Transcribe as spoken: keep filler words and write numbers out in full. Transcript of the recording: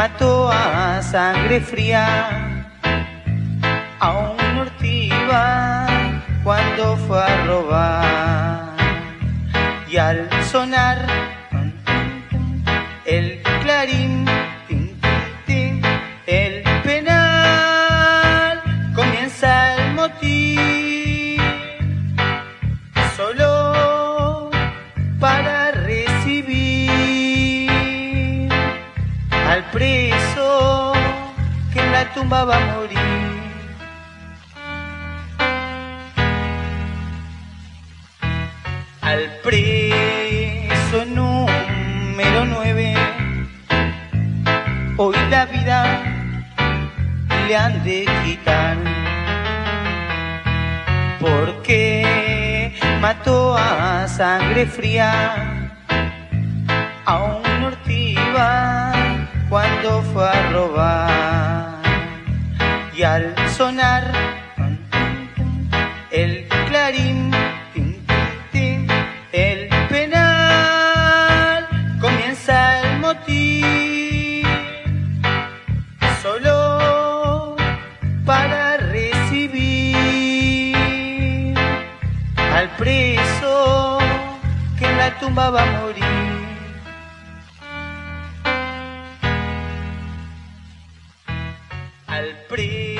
mató a sangre fría a un ortiva cuando fue a robar, y al sonar el clarín, tin, tin, tin, el penal, comienza el motín, solo para recibir al preso que en la tumba va a morir. Al preso número nueve, hoy la vida le han de quitar, porque mató a sangre fría a un ortiva cuando fue a robar, y al sonar el clarín, tin, tin, tin, el penal, comienza el motín, solo para recibir al preso que en la tumba va a morir. Al preso